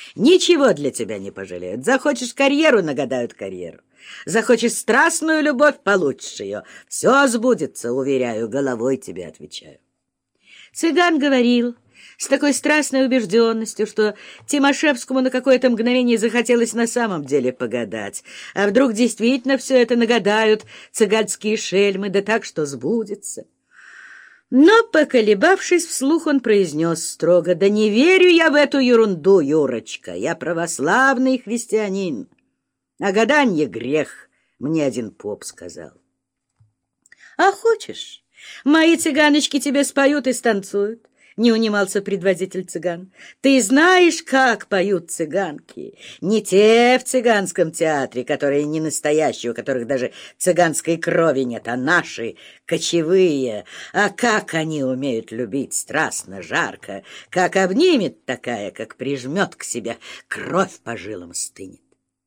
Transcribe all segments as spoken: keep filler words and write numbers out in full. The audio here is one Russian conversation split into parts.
Ничего для тебя не пожалеют. Захочешь карьеру — нагадают карьеру. Захочешь страстную любовь — получишь ее. Все сбудется, уверяю, головой тебе отвечаю. Цыган говорил с такой страстной убежденностью, что Тимошевскому на какое-то мгновение захотелось на самом деле погадать. А вдруг действительно все это нагадают цыганские шельмы, да так, что сбудется. Но, поколебавшись, вслух он произнес строго: «Да не верю я в эту ерунду, Юрочка, я православный христианин, а гаданье — грех, мне один поп сказал». «А хочешь, мои цыганочки тебе споют и станцуют?» — не унимался предводитель цыган. «Ты знаешь, как поют цыганки? Не те в цыганском театре, которые не настоящие, у которых даже цыганской крови нет, а наши, кочевые. А как они умеют любить страстно, жарко, как обнимет такая, как прижмет к себе, кровь по жилам стынет».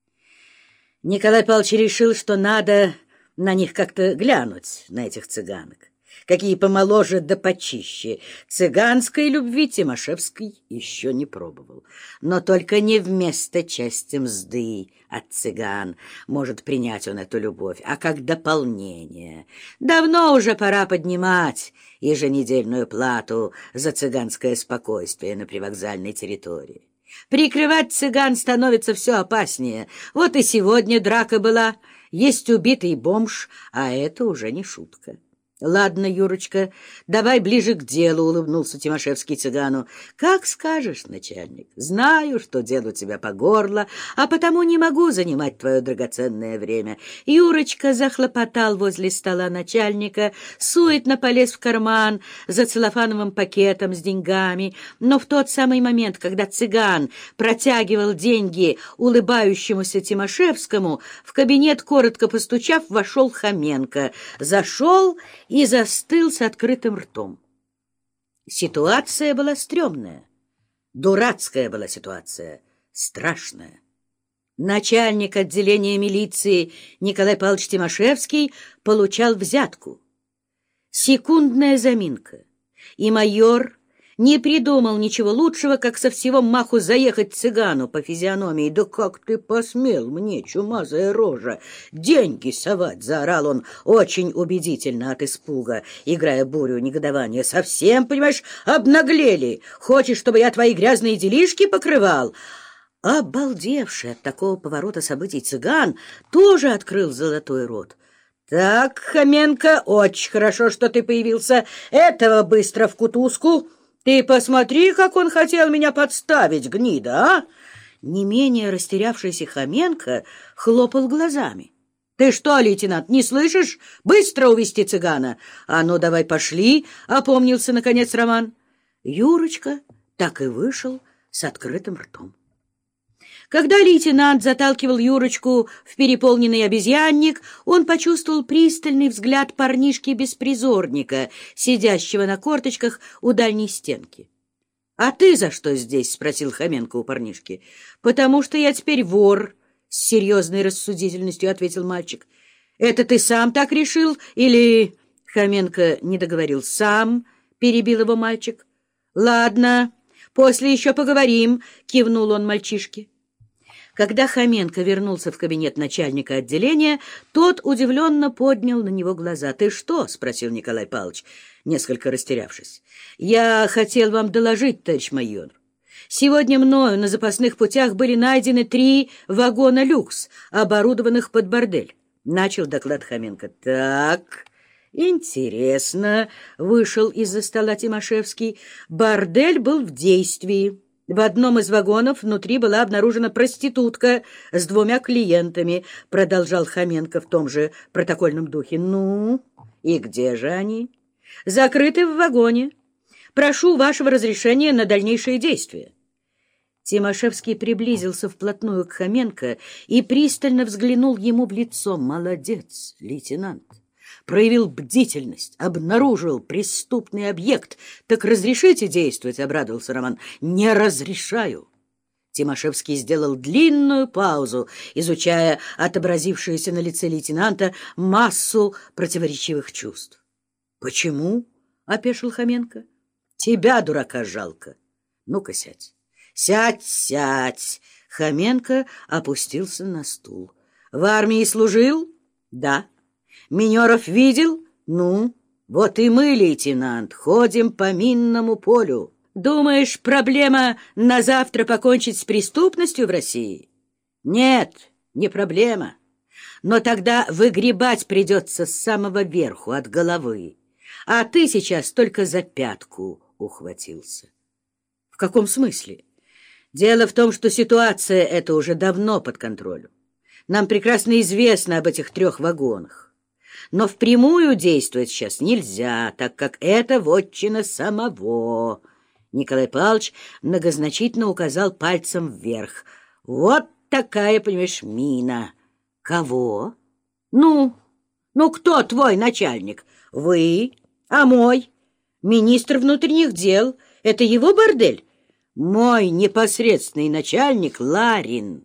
Николай Павлович решил, что надо на них как-то глянуть, на этих цыганок. Какие помоложе да почище. Цыганской любви Тимошевский еще не пробовал. Но только не вместо части мзды от цыган может принять он эту любовь, а как дополнение. Давно уже пора поднимать еженедельную плату за цыганское спокойствие на привокзальной территории. Прикрывать цыган становится все опаснее. Вот и сегодня драка была. Есть убитый бомж, а это уже не шутка. «Ладно, Юрочка, давай ближе к делу», — улыбнулся Тимошевский цыгану. «Как скажешь, начальник. Знаю, что дело у тебя по горло, а потому не могу занимать твое драгоценное время». Юрочка захлопотал возле стола начальника, суетно полез в карман за целлофановым пакетом с деньгами, но в тот самый момент, когда цыган протягивал деньги улыбающемуся Тимошевскому, в кабинет, коротко постучав, вошел Хоменко. Зашел и застыл с открытым ртом. Ситуация была стрёмная. Дурацкая была ситуация, страшная. Начальник отделения милиции Николай Павлович Тимошевский получал взятку. Секундная заминка, и майор не придумал ничего лучшего, как со всего маху заехать цыгану по физиономии. «Да как ты посмел мне, чумазая рожа, деньги совать?» — заорал он очень убедительно от испуга, играя бурю негодования. «Совсем, понимаешь, обнаглели? Хочешь, чтобы я твои грязные делишки покрывал?» Обалдевший от такого поворота событий цыган тоже открыл золотой рот. «Так, Хоменко, очень хорошо, что ты появился. Этого быстро в кутузку. Ты посмотри, как он хотел меня подставить, гнида, а!» Не менее растерявшийся Хоменко хлопал глазами. «Ты что, лейтенант, не слышишь? Быстро увести цыгана!» «А ну, давай пошли!» — опомнился, наконец, Роман. Юрочка так и вышел с открытым ртом. Когда лейтенант заталкивал Юрочку в переполненный обезьянник, он почувствовал пристальный взгляд парнишки-беспризорника, сидящего на корточках у дальней стенки. «А ты за что здесь?» — спросил Хоменко у парнишки. «Потому что я теперь вор», — с серьезной рассудительностью ответил мальчик. «Это ты сам так решил или...» Хоменко не договорил. «Сам», — перебил его мальчик. «Ладно, после еще поговорим», — кивнул он мальчишке. Когда Хоменко вернулся в кабинет начальника отделения, тот удивленно поднял на него глаза. «Ты что?» — спросил Николай Павлович, несколько растерявшись. «Я хотел вам доложить, товарищ майор. Сегодня мною на запасных путях были найдены три вагона люкс, оборудованных под бордель», — начал доклад Хоменко. «Так, интересно», — вышел из-за стола Тимошевский. «Бордель был в действии. В одном из вагонов внутри была обнаружена проститутка с двумя клиентами», — продолжал Хоменко в том же протокольном духе. «Ну, и где же они?» «Закрыты в вагоне. Прошу вашего разрешения на дальнейшие действия». Тимошевский приблизился вплотную к Хоменко и пристально взглянул ему в лицо. «Молодец, лейтенант. Проявил бдительность, обнаружил преступный объект. Так разрешите действовать?» — обрадовался Роман. «Не разрешаю». Тимошевский сделал длинную паузу, изучая отобразившуюся на лице лейтенанта массу противоречивых чувств. «Почему?» — опешил Хоменко. «Тебя, дурака, жалко. Ну-ка сядь. Сядь, сядь. Хоменко опустился на стул. В армии служил? Да. Минеров видел? Ну, вот и мы, лейтенант, ходим по минному полю. Думаешь, проблема на завтра покончить с преступностью в России? Нет, не проблема. Но тогда выгребать придется с самого верху, от головы. А ты сейчас только за пятку ухватился. В каком смысле? Дело в том, что ситуация эта уже давно под контролем. Нам прекрасно известно об этих трех вагонах. Но впрямую действовать сейчас нельзя, так как это вотчина самого. Николай Павлович многозначительно указал пальцем вверх. Вот такая, понимаешь, мина. Кого? Ну, ну кто твой начальник? Вы? А мой? Министр внутренних дел. Это его бордель? Мой непосредственный начальник Ларин.